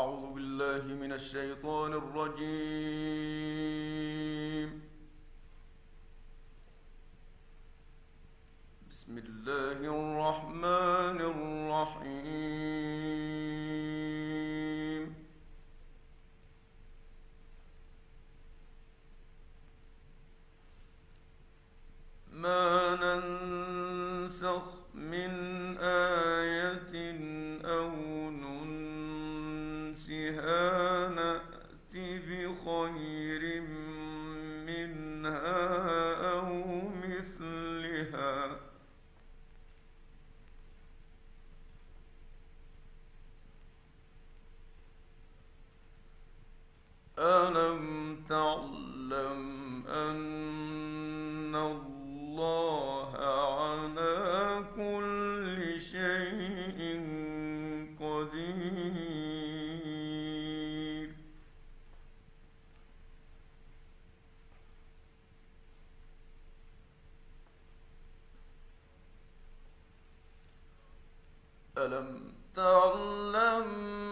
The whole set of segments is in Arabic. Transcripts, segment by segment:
أعوذ بالله من الشيطان الرجيم. بسم الله الرحمن الرحيم. ما ننسخ من آية أو ننسها نأت بخير منها أو مثلها ألم تعلم أن الله على كل شيء قدير. ألم تعلم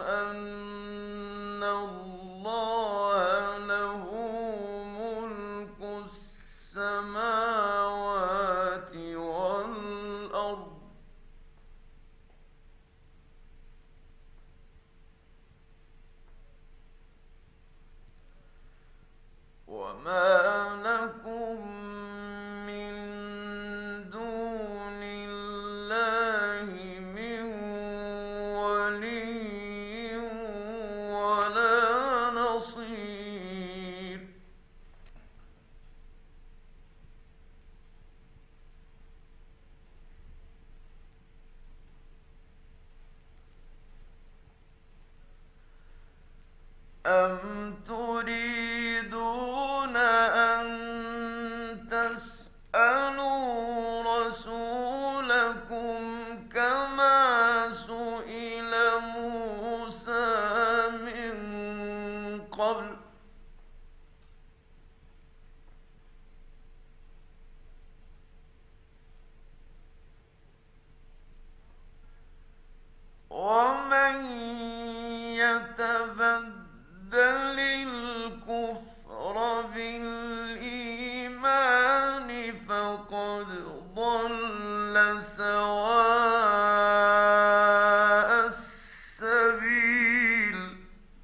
أن الله له ملك السماوات والأرض وما لكم من دون الله من ولي ولا نصير. أم تريدون أن تسألوا رسولكم كما سئل موسى من قبل ومن يتبدل الكفر بالإيمان فقد ضل سواء السبيل.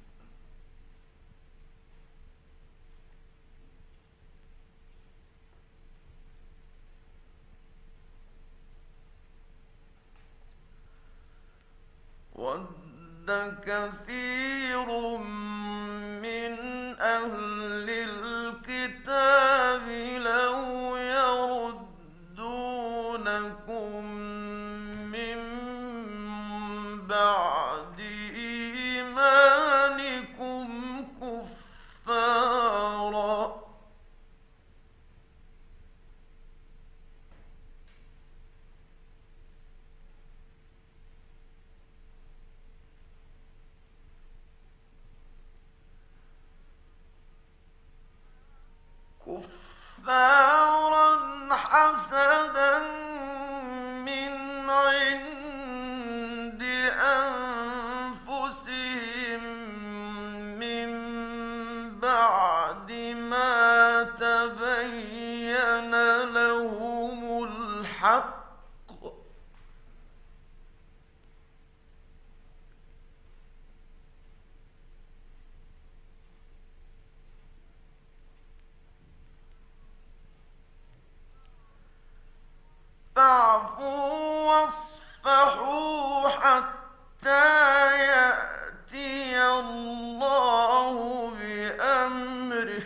ود كثير من أهل الكتاب لو يردونكم من بعد إيمانكم كفارا حسدا من عند أنفسهم من بعد ما تبين لهم الحق فاعفوا واصفحوا حتى يأتي الله بأمره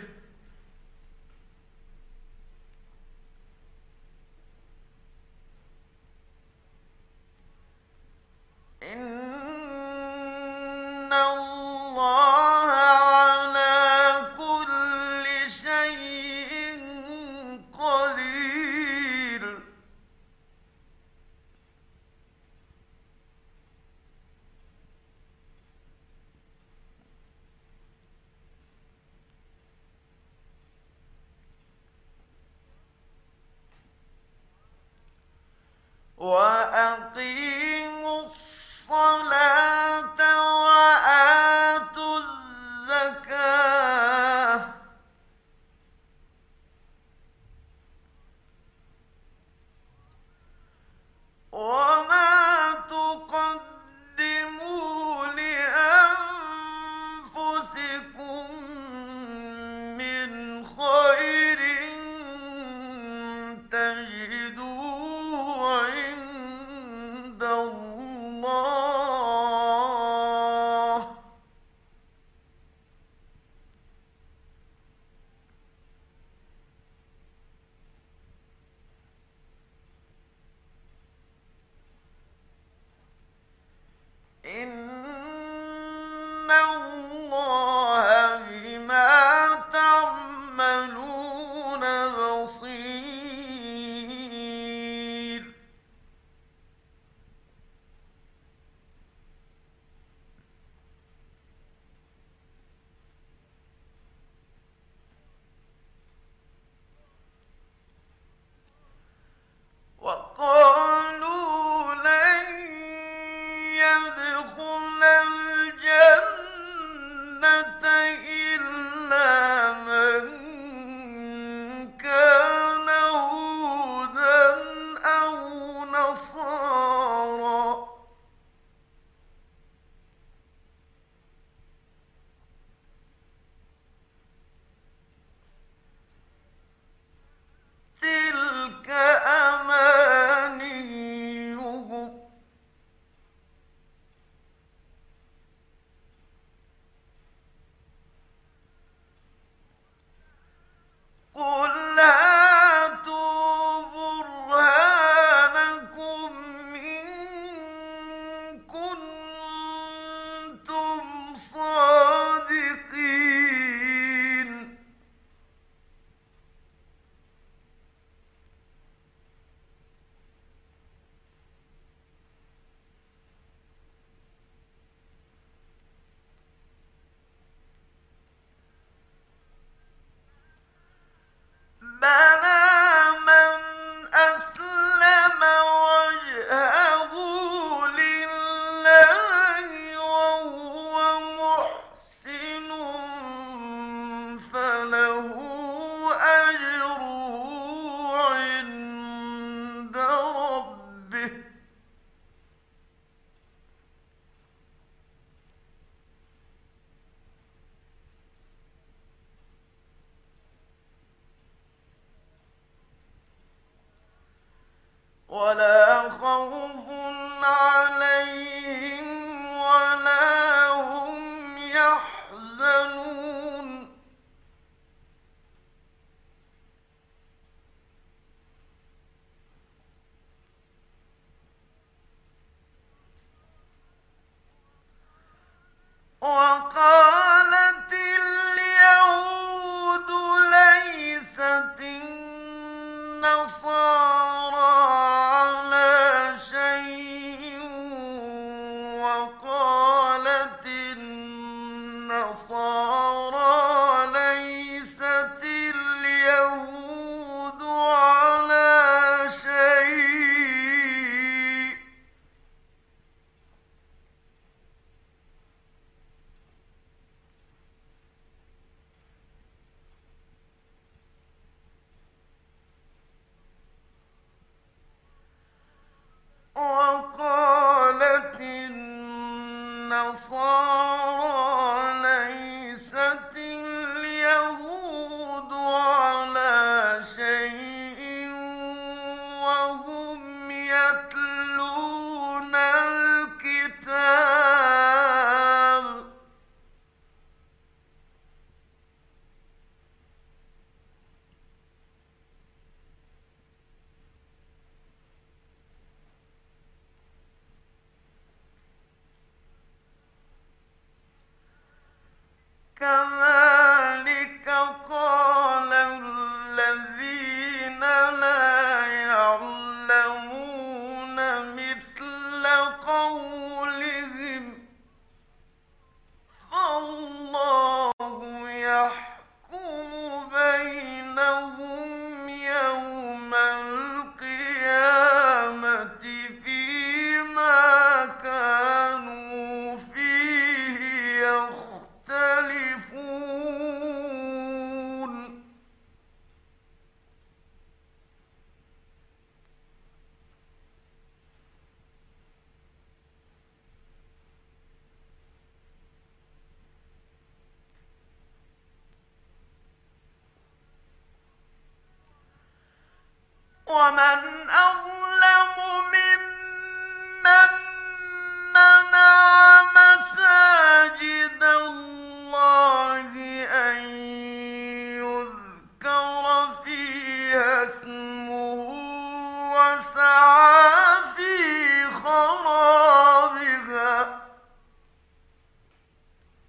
إن الله على كل شيء قدير. وأقيموا الصلاة وآتوا الله بما تعملون بصير. وقالوا لن يدخل الجنة إلا من كان هودا أو نصارى. تلك أمانيهم قل هاتوا برهانكم إن كنتم صادقين. بلى من أسلم وجهه لله وهو محسن فله أجره عند ربه ولا خوف عليهم ولا هم يحزنون. وقالت اليهود ليست النصارى على شيء وقالت النصارى ليست اليهود على شيء وقالت النصارى ليست اليهود على شيء وهم يتلون الكتاب. كذلك قال الذين لا يعلمون مثل قولهم فالله يحكم بينهم يوم القيامة فيما كانوا فيه يختلفون. ومن أظلم ممن منع مساجد الله أن يذكر فيها اسمه وسعى في خرابها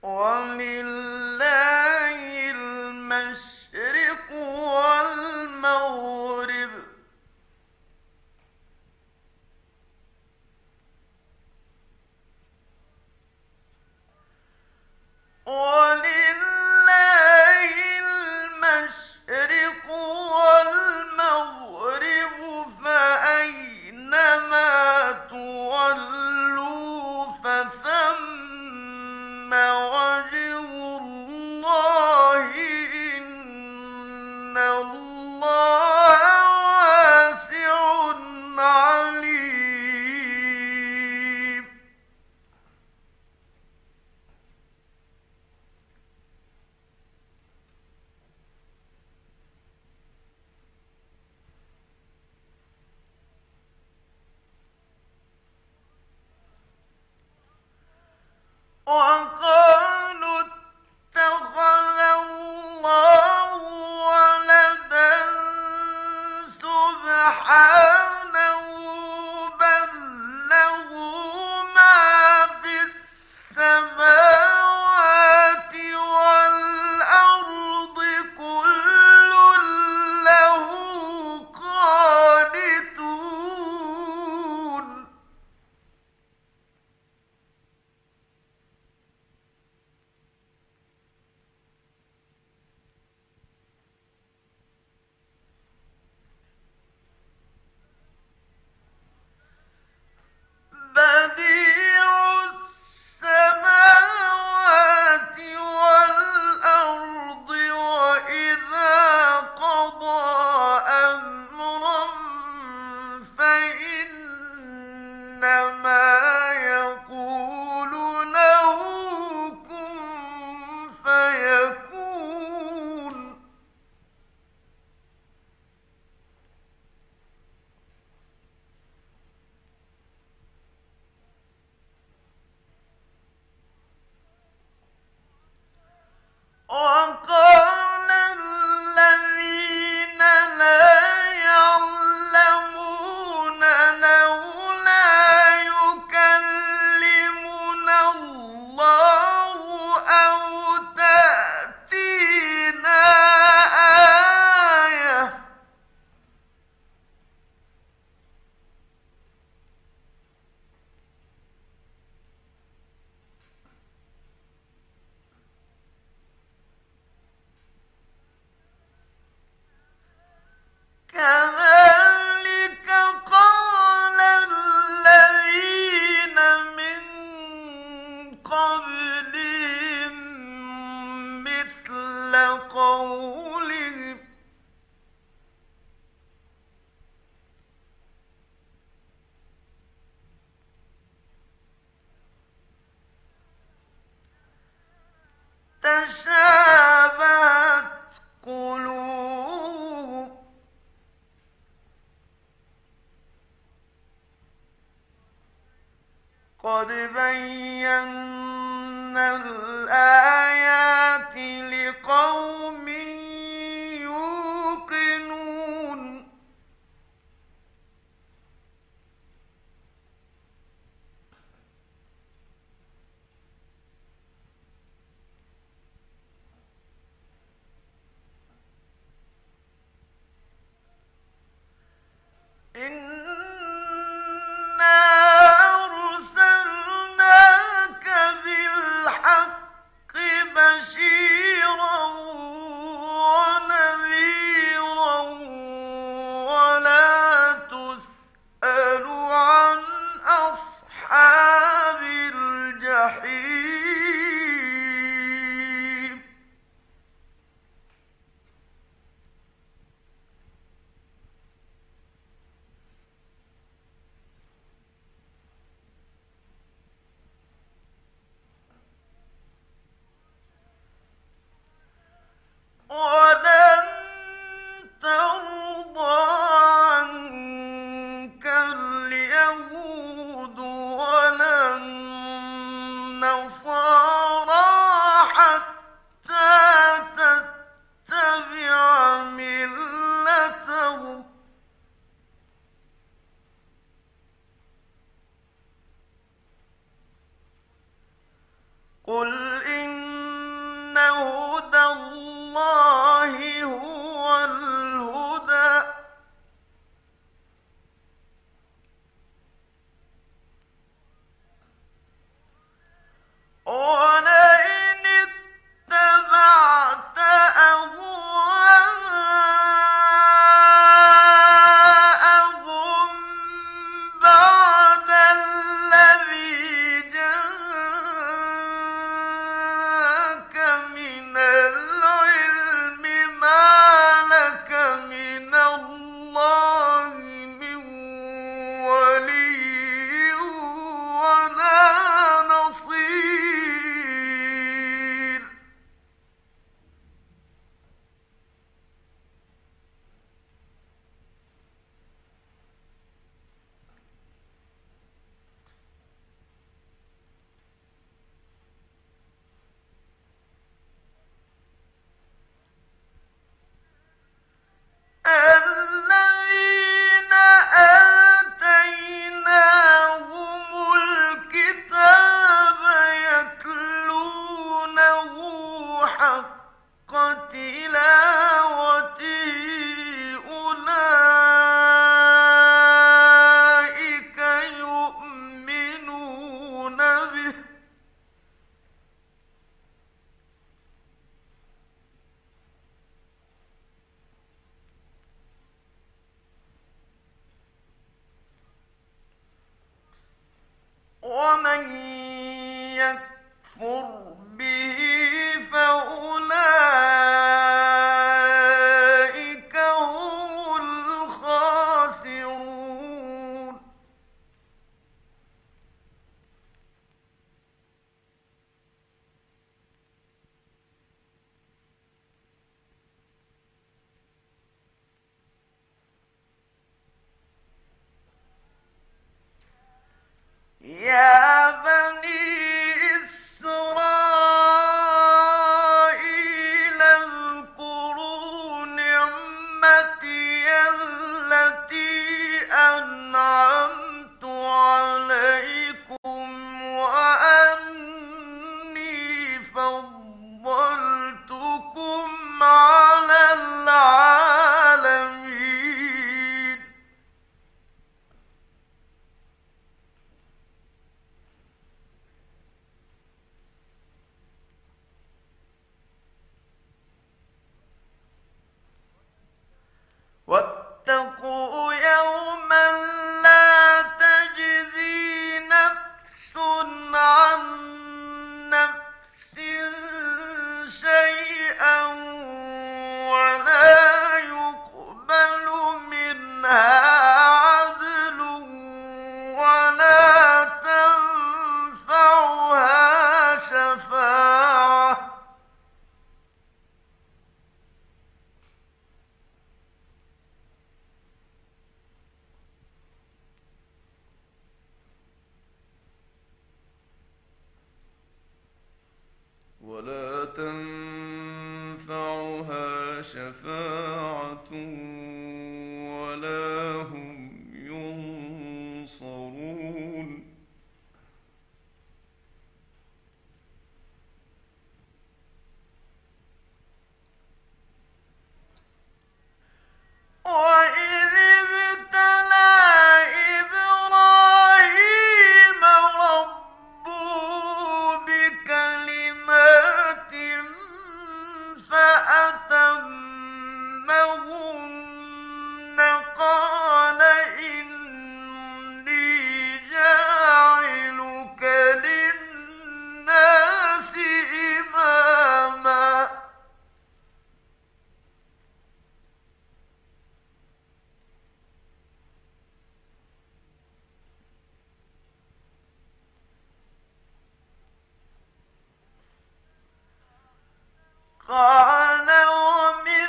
ولله المشرق والمغرب ولله المشرق والمغرب فأينما تولوا فثم وجه الله إن الله واسع عليم وقالوا اتخذ الله ولدا سبحانه بل له ما في السماوات والأرض كل له قانتون بديع السماوات والأرض وإذا قضى أمرا فإنما يقول له كن فيكون وقال الذين لا يعلمون لولا يكلمنا الله أو تأتينا آية كذلك قال الذين من قبلهم مثل قولهم تشابهت قلوبهم قد بينا الآيات لقوم يوقنون إنا أرسلناك بالحق بشيرا ونذيرا ولا تسأل عن أصحاب الجحيم ولن ترضى ومن يكفر به فأولئك هم الخاسرون. يا بني إسرائيل اذكروا نعمتي التي أنعمت عليكم وأني فضلتكم على العالمين. واتقوا يوما لا تجزي نفس عن نفس شيئا ولا يقبل منها عدل ولا تنفعها شفاعة ولا تنفعها شفاعة ولا هم ينصرون. وإذ ابتلى إبراهيم ربه بكلمات فأتمهن قال إني جاعلك للناس إماما. قال ومن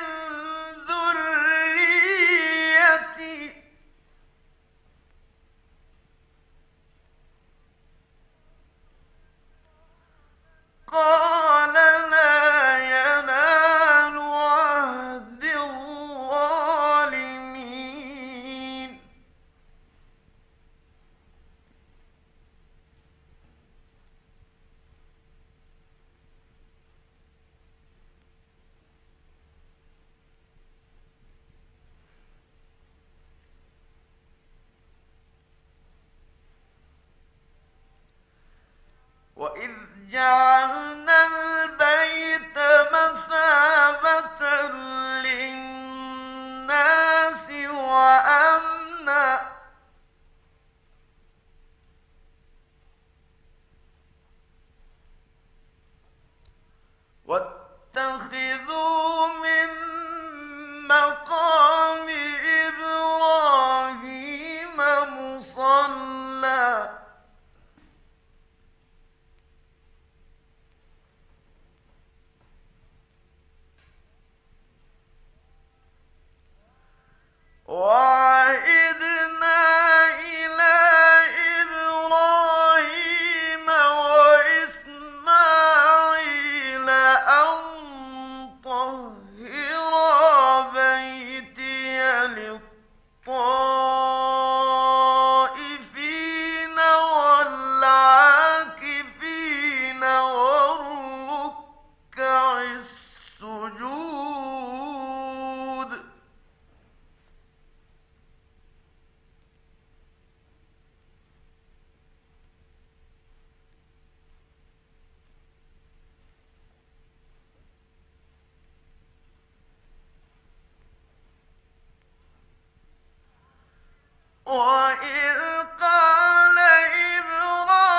ذريتي قال لا ينال عهد الظالمين. وإذ جعلنا البيت مثابة للناس وأمنا واتخذوا من مقام إبراهيم مصلى وعهدنا إلى إبراهيم وإسماعيل أن طهرا بيتي للطائفين والعاكفين والركع السجود. وإذ قال إبراهيم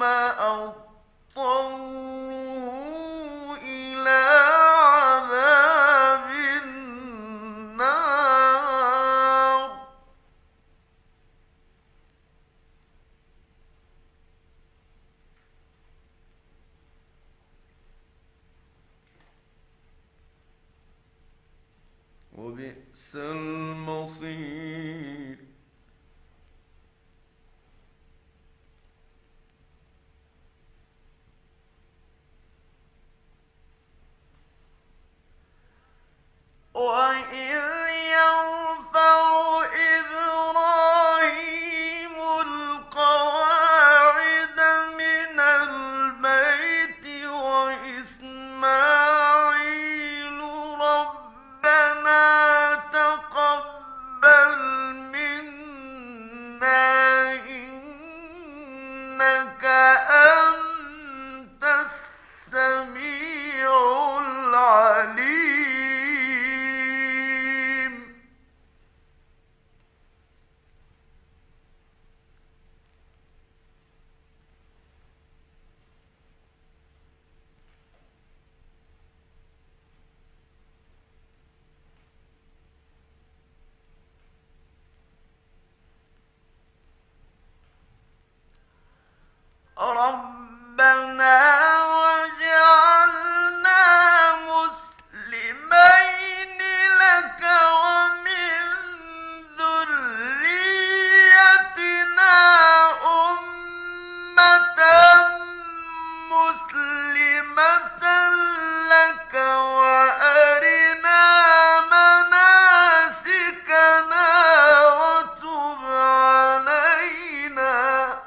فأضطروا إلى عذاب النار. وبئس المصير. وإذ يرفع إبراهيم القواعد من البيت وإسماعيل ربنا تقبل منا إنك أنت السميع العليم. ربنا وجعلنا مسلمين لك ومن ذريتنا أمة مسلمة لك وأرنا مناسكنا وتب علينا.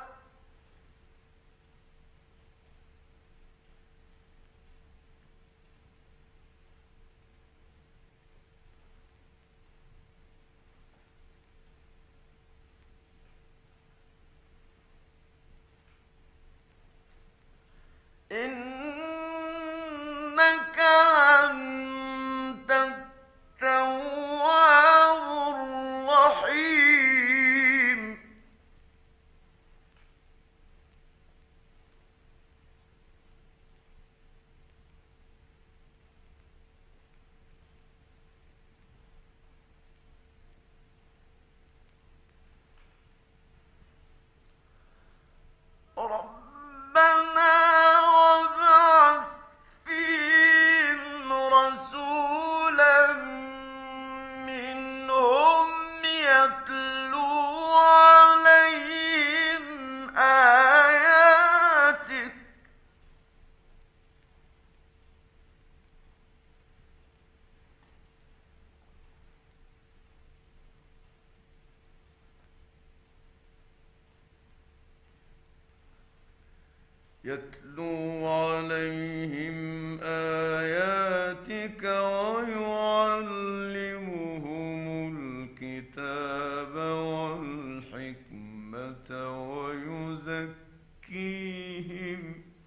إنك أنت التواب الرحيم. ربنا وابعث فيهم رسولا منهم يتلو عليهم آياتك ويعلمهم الكتاب والحكمة ويزكيهم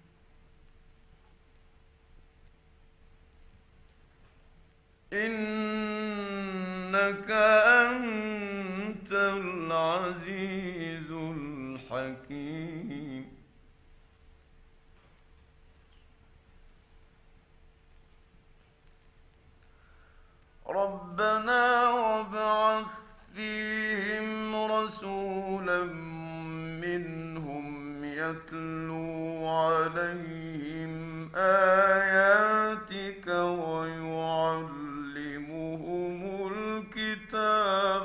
إنك أنت العزيز الحكيم. ربنا وابعث فيهم رسولا منهم يتلو عليهم آياتك ويعلمهم الكتاب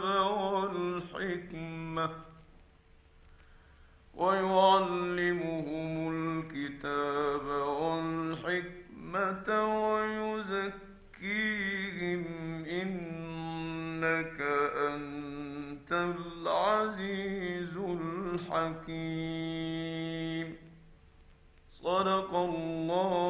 والحكمة ويزكيهم إنك أنت العزيز الحكيم. صدق الله